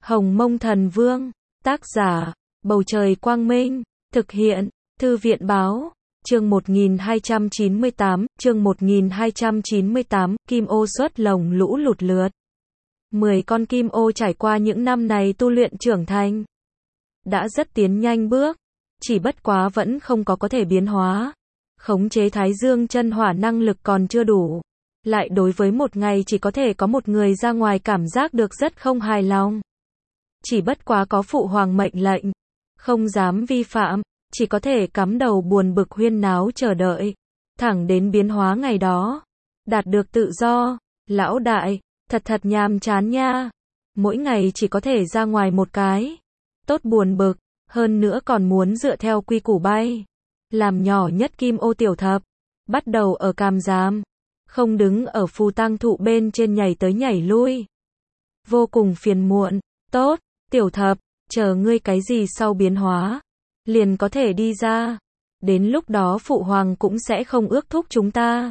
Hồng Mông Thần Vương, tác giả, Bầu Trời Quang Minh, thực hiện, Thư viện Báo, chương 1298, Kim Ô xuất lồng lũ lụt lượt. 10 con kim ô trải qua những năm này tu luyện trưởng thành, đã rất tiến nhanh bước, chỉ bất quá vẫn không có thể biến hóa. Khống chế Thái Dương chân hỏa năng lực còn chưa đủ. Lại đối với một ngày chỉ có thể có một người ra ngoài cảm giác được rất không hài lòng. Chỉ bất quá có phụ hoàng mệnh lệnh, không dám vi phạm, chỉ có thể cắm đầu buồn bực huyên náo chờ đợi. Thẳng đến biến hóa ngày đó, đạt được tự do, lão đại, thật nhàm chán nha. Mỗi ngày chỉ có thể ra ngoài một cái. Tốt buồn bực, hơn nữa còn muốn dựa theo quy củ bay. Làm nhỏ nhất kim ô tiểu thập, bắt đầu ở càm giám, không đứng ở phù tang thụ bên trên nhảy tới nhảy lui. Vô cùng phiền muộn, tốt, tiểu thập, chờ ngươi cái gì sau biến hóa, liền có thể đi ra. Đến lúc đó phụ hoàng cũng sẽ không ước thúc chúng ta.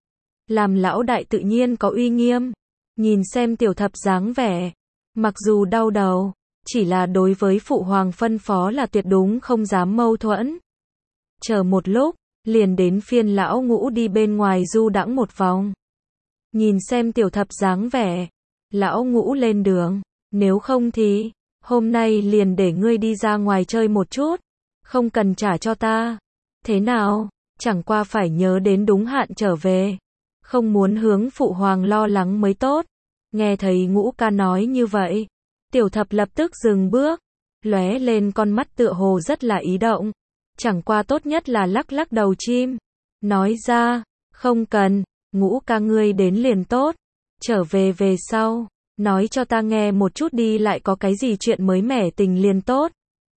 Làm lão đại tự nhiên có uy nghiêm, nhìn xem tiểu thập dáng vẻ, mặc dù đau đầu, chỉ là đối với phụ hoàng phân phó là tuyệt đúng không dám mâu thuẫn. Chờ một lúc, liền đến phiên lão ngũ đi bên ngoài du đãng một vòng. Nhìn xem tiểu thập dáng vẻ, lão ngũ lên đường, nếu không thì, hôm nay liền để ngươi đi ra ngoài chơi một chút, không cần trả cho ta. Thế nào, chẳng qua phải nhớ đến đúng hạn trở về, không muốn hướng phụ hoàng lo lắng mới tốt. Nghe thấy ngũ ca nói như vậy, tiểu thập lập tức dừng bước, lóe lên con mắt tựa hồ rất là ý động. Chẳng qua tốt nhất là lắc lắc đầu chim, nói ra, không cần, ngũ ca ngươi đến liền tốt, trở về về sau, nói cho ta nghe một chút đi, lại có cái gì chuyện mới mẻ tình liền tốt.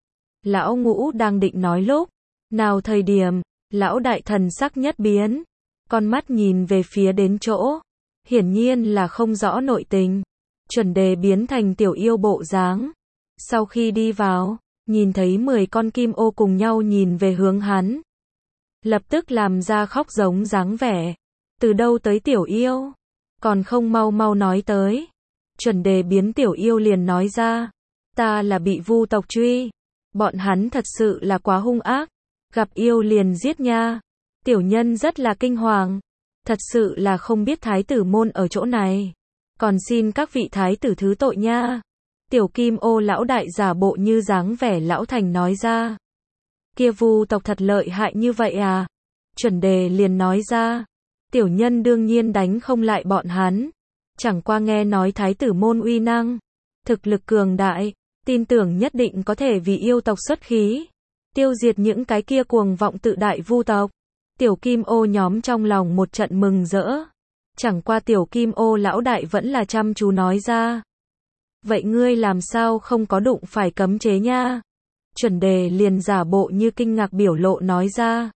Lão ngũ đang định nói lúc nào thời điểm, lão đại thần sắc nhất biến, con mắt nhìn về phía đến chỗ, hiển nhiên là không rõ nội tình, chuẩn đề biến thành tiểu yêu bộ dáng. Sau khi đi vào, nhìn thấy 10 con kim ô cùng nhau nhìn về hướng hắn, lập tức làm ra khóc giống dáng vẻ. Từ đâu tới tiểu yêu? Còn không mau mau nói tới. Chuẩn đề biến tiểu yêu liền nói ra, ta là bị vu tộc truy, bọn hắn thật sự là quá hung ác, gặp yêu liền giết nha. Tiểu nhân rất là kinh hoàng, thật sự là không biết thái tử môn ở chỗ này, còn xin các vị thái tử thứ tội nha. Tiểu kim ô lão đại giả bộ như dáng vẻ lão thành nói ra, kia vu tộc thật lợi hại như vậy à? Chuẩn đề liền nói ra, tiểu nhân đương nhiên đánh không lại bọn hắn, chẳng qua nghe nói thái tử môn uy năng, thực lực cường đại, tin tưởng nhất định có thể vì yêu tộc xuất khí, tiêu diệt những cái kia cuồng vọng tự đại vu tộc. Tiểu kim ô nhóm trong lòng một trận mừng rỡ, chẳng qua tiểu kim ô lão đại vẫn là chăm chú nói ra, vậy ngươi làm sao không có đụng phải cấm chế nha? Chuẩn đề liền giả bộ như kinh ngạc biểu lộ nói ra,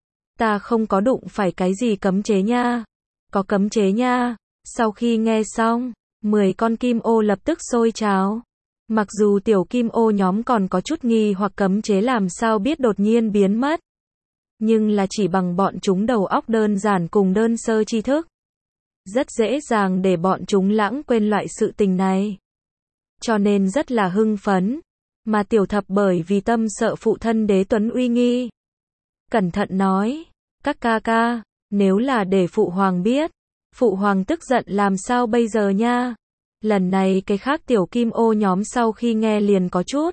ta không có đụng phải cái gì cấm chế nha, có cấm chế nha. Sau khi nghe xong, 10 con kim ô lập tức sôi trào. Mặc dù tiểu kim ô nhóm còn có chút nghi hoặc cấm chế làm sao biết đột nhiên biến mất, nhưng là chỉ bằng bọn chúng đầu óc đơn giản cùng đơn sơ tri thức, rất dễ dàng để bọn chúng lãng quên loại sự tình này, cho nên rất là hưng phấn. Mà tiểu thập bởi vì tâm sợ phụ thân đế tuấn uy nghi, cẩn thận nói, các ca ca, nếu là để phụ hoàng biết, phụ hoàng tức giận làm sao bây giờ nha. Lần này cái khác tiểu kim ô nhóm sau khi nghe liền có chút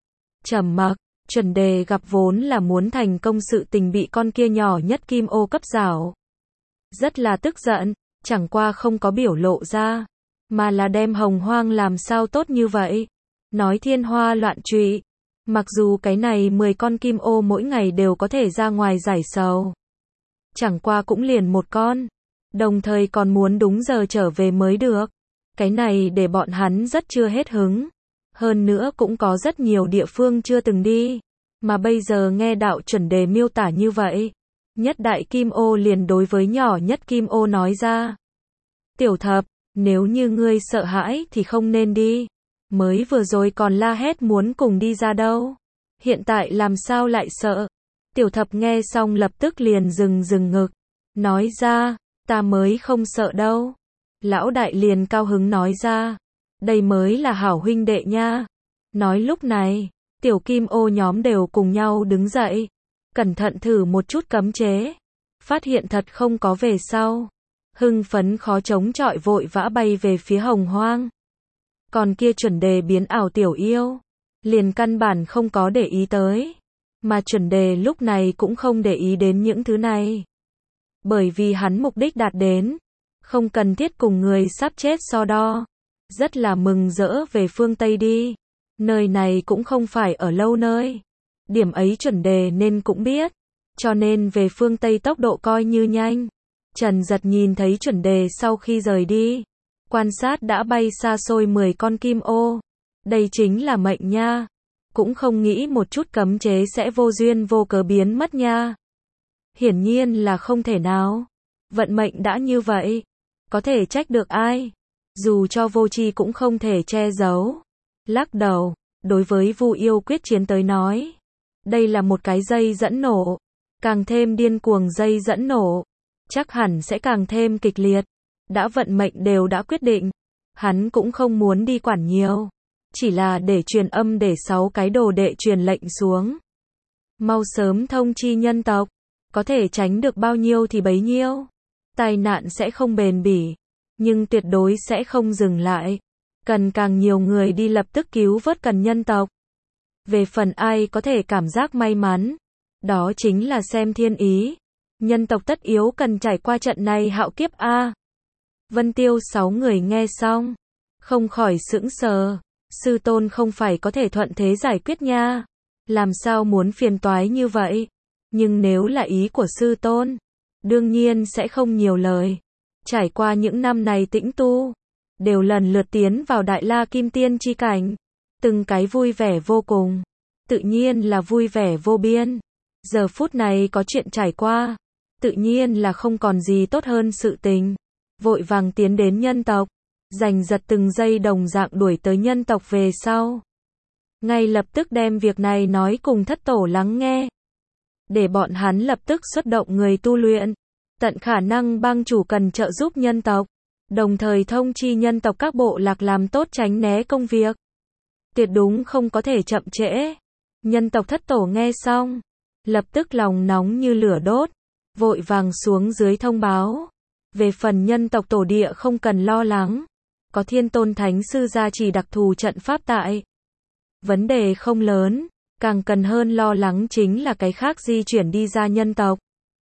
trầm mặc. Chuẩn đề gặp vốn là muốn thành công sự tình bị con kia nhỏ nhất kim ô cấp giảo, rất là tức giận, chẳng qua không có biểu lộ ra, mà là đem hồng hoang làm sao tốt như vậy, nói thiên hoa loạn trụy. Mặc dù cái này 10 con kim ô mỗi ngày đều có thể ra ngoài giải sầu, chẳng qua cũng liền một con, đồng thời còn muốn đúng giờ trở về mới được, cái này để bọn hắn rất chưa hết hứng. Hơn nữa cũng có rất nhiều địa phương chưa từng đi, mà bây giờ nghe đạo chuẩn đề miêu tả như vậy, nhất đại kim ô liền đối với nhỏ nhất kim ô nói ra, tiểu thập, nếu như ngươi sợ hãi thì không nên đi, mới vừa rồi còn la hét muốn cùng đi ra đâu, hiện tại làm sao lại sợ? Tiểu thập nghe xong lập tức liền dừng ngực, nói ra, ta mới không sợ đâu. Lão đại liền cao hứng nói ra, Đây mới là hảo huynh đệ nha. Nói lúc này, tiểu kim ô nhóm đều cùng nhau đứng dậy, cẩn thận thử một chút cấm chế, phát hiện thật không có về sau. Hưng phấn khó chống chọi vội vã bay về phía Hồng Hoang. Còn kia chuẩn đề biến ảo tiểu yêu, liền căn bản không có để ý tới. Mà chuẩn đề lúc này cũng không để ý đến những thứ này. Bởi vì hắn mục đích đạt đến, không cần thiết cùng người sắp chết so đo. Rất là mừng rỡ về phương Tây đi. Nơi này cũng không phải ở lâu nơi. Điểm ấy chuẩn đề nên cũng biết. Cho nên về phương Tây tốc độ coi như nhanh. Trần Giật nhìn thấy chuẩn đề sau khi rời đi. Quan sát đã bay xa xôi 10 con kim ô. Đây chính là mệnh nha. Cũng không nghĩ một chút cấm chế sẽ vô duyên vô cớ biến mất nha. Hiển nhiên là không thể nào. Vận mệnh đã như vậy. Có thể trách được ai. Dù cho vô tri cũng không thể che giấu. Lắc đầu, đối với Vu Yêu quyết chiến tới nói. Đây là một cái dây dẫn nổ. Càng thêm điên cuồng dây dẫn nổ. Chắc hẳn sẽ càng thêm kịch liệt. Đã vận mệnh đều đã quyết định. Hắn cũng không muốn đi quản nhiều. Chỉ là để truyền âm để 6 cái đồ đệ truyền lệnh xuống. Mau sớm thông chi nhân tộc. Có thể tránh được bao nhiêu thì bấy nhiêu. Tai nạn sẽ không bền bỉ. Nhưng tuyệt đối sẽ không dừng lại. Cần càng nhiều người đi lập tức cứu vớt cần nhân tộc. Về phần ai có thể cảm giác may mắn. Đó chính là xem thiên ý. Nhân tộc tất yếu cần trải qua trận này hạo kiếp a. Vân Tiêu 6 người nghe xong. Không khỏi sững sờ. Sư tôn không phải có thể thuận thế giải quyết nha. Làm sao muốn phiền toái như vậy. Nhưng nếu là ý của sư tôn. Đương nhiên sẽ không nhiều lời. Trải qua những năm này tĩnh tu. Đều lần lượt tiến vào Đại La Kim Tiên chi cảnh. Từng cái vui vẻ vô cùng. Tự nhiên là vui vẻ vô biên. Giờ phút này có chuyện trải qua. Tự nhiên là không còn gì tốt hơn sự tình. Vội vàng tiến đến nhân tộc. Giành giật từng giây đồng dạng đuổi tới nhân tộc về sau. Ngay lập tức đem việc này nói cùng thất tổ lắng nghe. Để bọn hắn lập tức xuất động người tu luyện. Tận khả năng bang chủ cần trợ giúp nhân tộc. Đồng thời thông chi nhân tộc các bộ lạc làm tốt tránh né công việc. Tuyệt đúng không có thể chậm trễ. Nhân tộc thất tổ nghe xong. Lập tức lòng nóng như lửa đốt. Vội vàng xuống dưới thông báo. Về phần nhân tộc tổ địa không cần lo lắng. Có Thiên Tôn Thánh Sư gia trì đặc thù trận pháp tại. Vấn đề không lớn. Càng cần hơn lo lắng chính là cái khác di chuyển đi ra nhân tộc.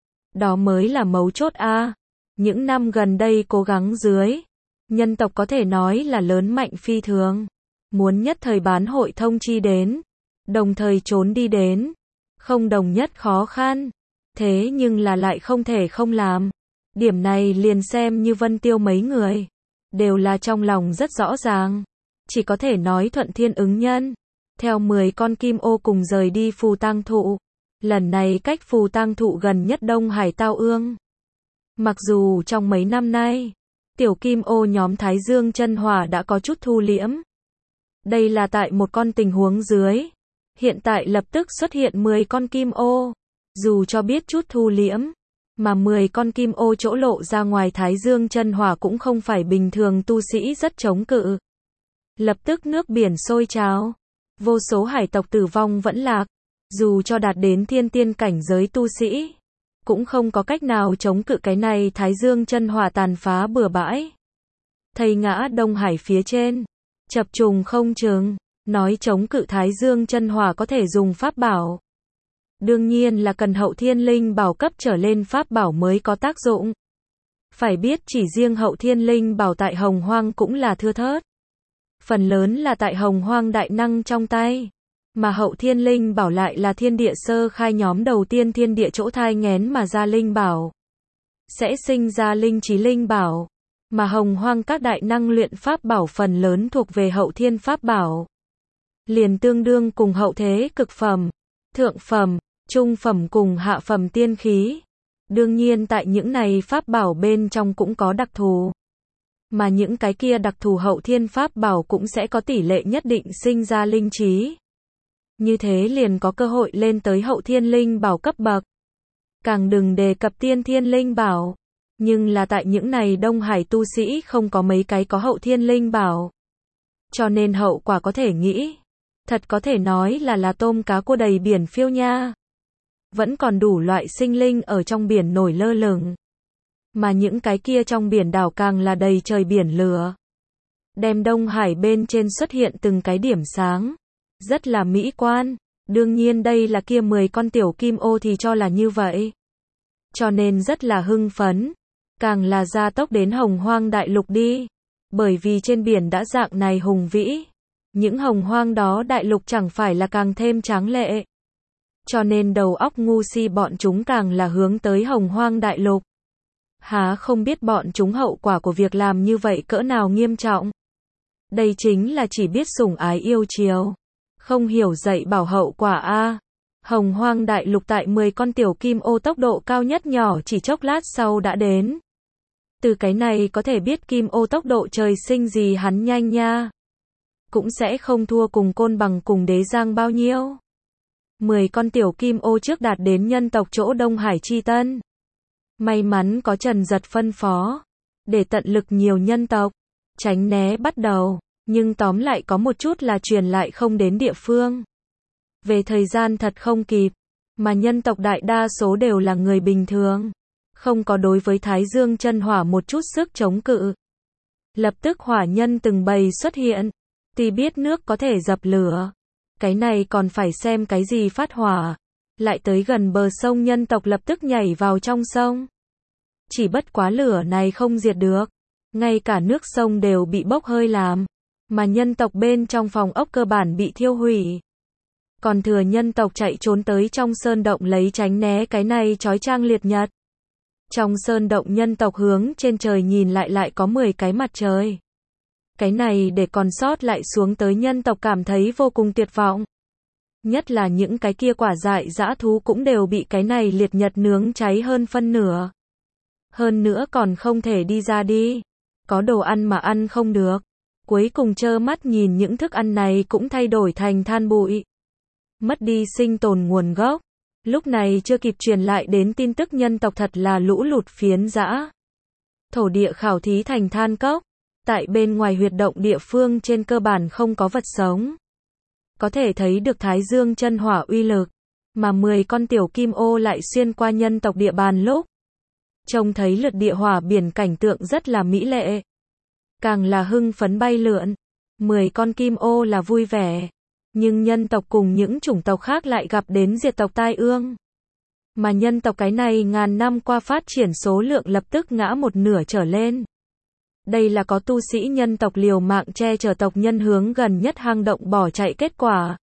Đó mới là mấu chốt a. Những năm gần đây cố gắng dưới. Nhân tộc có thể nói là lớn mạnh phi thường. Muốn nhất thời bán hội thông chi đến. Đồng thời trốn đi đến. Không đồng nhất khó khăn. Thế nhưng là lại không thể không làm. Điểm này liền xem như Vân Tiêu mấy người. Đều là trong lòng rất rõ ràng. Chỉ có thể nói thuận thiên ứng nhân. Theo 10 con kim ô cùng rời đi Phù Tang Thụ. Lần này cách Phù Tang Thụ gần nhất Đông Hải Tao Ương. Mặc dù trong mấy năm nay, tiểu kim ô nhóm Thái Dương chân hỏa đã có chút thu liễm. Đây là tại một con tình huống dưới. Hiện tại lập tức xuất hiện 10 con kim ô. Dù cho biết chút thu liễm, mà 10 con kim ô chỗ lộ ra ngoài Thái Dương chân hỏa cũng không phải bình thường tu sĩ rất chống cự. Lập tức nước biển sôi trào. Vô số hải tộc tử vong vẫn lạc. Dù cho đạt đến thiên tiên cảnh giới tu sĩ, cũng không có cách nào chống cự cái này Thái Dương chân hỏa tàn phá bừa bãi. Thây ngã Đông Hải phía trên. Chập trùng không chừng. Nói chống cự Thái Dương chân hỏa có thể dùng pháp bảo. Đương nhiên là cần hậu thiên linh bảo cấp trở lên pháp bảo mới có tác dụng. Phải biết chỉ riêng hậu thiên linh bảo tại Hồng Hoang cũng là thưa thớt. Phần lớn là tại Hồng Hoang đại năng trong tay. Mà hậu thiên linh bảo lại là thiên địa sơ khai nhóm đầu tiên thiên địa chỗ thai nghén mà ra linh bảo. Sẽ sinh ra linh trí linh bảo. Mà Hồng Hoang các đại năng luyện pháp bảo phần lớn thuộc về hậu thiên pháp bảo. Liền tương đương cùng hậu thế cực phẩm, thượng phẩm, trung phẩm cùng hạ phẩm tiên khí. Đương nhiên tại những này pháp bảo bên trong cũng có đặc thù. Mà những cái kia đặc thù hậu thiên pháp bảo cũng sẽ có tỷ lệ nhất định sinh ra linh trí. Như thế liền có cơ hội lên tới hậu thiên linh bảo cấp bậc. Càng đừng đề cập tiên thiên linh bảo. Nhưng là tại những này Đông Hải tu sĩ không có mấy cái có hậu thiên linh bảo. Cho nên hậu quả có thể nghĩ. Thật có thể nói là tôm cá cua đầy biển phiêu nha. Vẫn còn đủ loại sinh linh ở trong biển nổi lơ lửng. Mà những cái kia trong biển đảo càng là đầy trời biển lửa. Đem Đông Hải bên trên xuất hiện từng cái điểm sáng. Rất là mỹ quan. Đương nhiên đây là kia 10 con tiểu kim ô thì cho là như vậy. Cho nên rất là hưng phấn. Càng là gia tốc đến Hồng Hoang đại lục đi. Bởi vì trên biển đã dạng này hùng vĩ. Những hồng hoang đó đại lục chẳng phải là càng thêm tráng lệ. Cho nên đầu óc ngu si bọn chúng càng là hướng tới Hồng Hoang đại lục. Há không biết bọn chúng hậu quả của việc làm như vậy cỡ nào nghiêm trọng. Đây chính là chỉ biết sủng ái yêu chiều. Không hiểu dạy bảo hậu quả a. Hồng Hoang đại lục tại 10 con tiểu kim ô tốc độ cao nhất nhỏ chỉ chốc lát sau đã đến. Từ cái này có thể biết kim ô tốc độ trời sinh gì hắn nhanh nha. Cũng sẽ không thua cùng Côn Bằng cùng Đế Giang bao nhiêu. 10 con tiểu kim ô trước đạt đến nhân tộc chỗ Đông Hải Chi Tân. May mắn có Trần Giật phân phó. Để tận lực nhiều nhân tộc. Tránh né bắt đầu. Nhưng tóm lại có một chút là truyền lại không đến địa phương. Về thời gian thật không kịp. Mà nhân tộc đại đa số đều là người bình thường. Không có đối với Thái Dương chân hỏa một chút sức chống cự. Lập tức hỏa nhân từng bầy xuất hiện. Tuy biết nước có thể dập lửa. Cái này còn phải xem cái gì phát hỏa. Lại tới gần bờ sông nhân tộc lập tức nhảy vào trong sông. Chỉ bất quá lửa này không diệt được. Ngay cả nước sông đều bị bốc hơi làm. Mà nhân tộc bên trong phòng ốc cơ bản bị thiêu hủy. Còn thừa nhân tộc chạy trốn tới trong sơn động lấy tránh né cái này chói chang liệt nhật. Trong sơn động nhân tộc hướng trên trời nhìn lại có 10 cái mặt trời. Cái này để còn sót lại xuống tới nhân tộc cảm thấy vô cùng tuyệt vọng. Nhất là những cái kia quả dại dã thú cũng đều bị cái này liệt nhật nướng cháy hơn phân nửa. Hơn nữa còn không thể đi ra đi. Có đồ ăn mà ăn không được. Cuối cùng trơ mắt nhìn những thức ăn này cũng thay đổi thành than bụi. Mất đi sinh tồn nguồn gốc. Lúc này chưa kịp truyền lại đến tin tức nhân tộc thật là lũ lụt phiến dã. Thổ địa khảo thí thành than cốc. Tại bên ngoài huyệt động địa phương trên cơ bản không có vật sống. Có thể thấy được Thái Dương chân hỏa uy lực. Mà 10 con tiểu kim ô lại xuyên qua nhân tộc địa bàn lúc. Trông thấy lượt địa hỏa biển cảnh tượng rất là mỹ lệ. Càng là hưng phấn bay lượn. 10 con kim ô là vui vẻ. Nhưng nhân tộc cùng những chủng tộc khác lại gặp đến diệt tộc tai ương. Mà nhân tộc cái này ngàn năm qua phát triển số lượng lập tức ngã một nửa trở lên. Đây là có tu sĩ nhân tộc liều mạng che chở tộc nhân hướng gần nhất hang động bỏ chạy kết quả.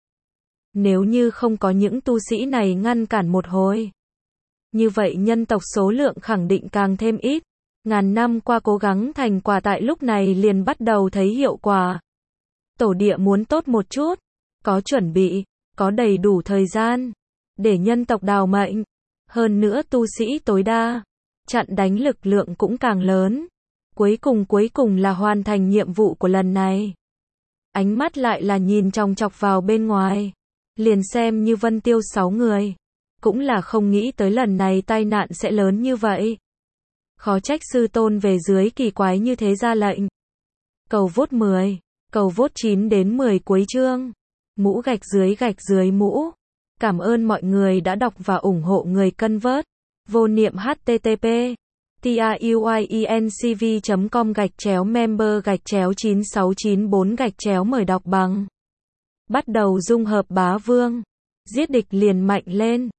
Nếu như không có những tu sĩ này ngăn cản một hồi. Như vậy nhân tộc số lượng khẳng định càng thêm ít. Ngàn năm qua cố gắng thành quả tại lúc này liền bắt đầu thấy hiệu quả. Tổ địa muốn tốt một chút. Có chuẩn bị, có đầy đủ thời gian. Để nhân tộc đào mệnh. Hơn nữa tu sĩ tối đa. Chặn đánh lực lượng cũng càng lớn. Cuối cùng là hoàn thành nhiệm vụ của lần này. Ánh mắt lại là nhìn chòng chọc vào bên ngoài. Liền xem như Vân Tiêu 6 người. Cũng là không nghĩ tới lần này tai nạn sẽ lớn như vậy. Khó trách sư tôn về dưới kỳ quái như thế ra lệnh. Cầu vote 10. Cầu vote 9 đến 10 cuối chương. Mũ gạch dưới mũ. Cảm ơn mọi người đã đọc và ủng hộ người cân vớt. Vô niệm http tiuyecom/member/9694 mời đọc bằng. Bắt đầu dung hợp bá vương. Giết địch liền mạnh lên.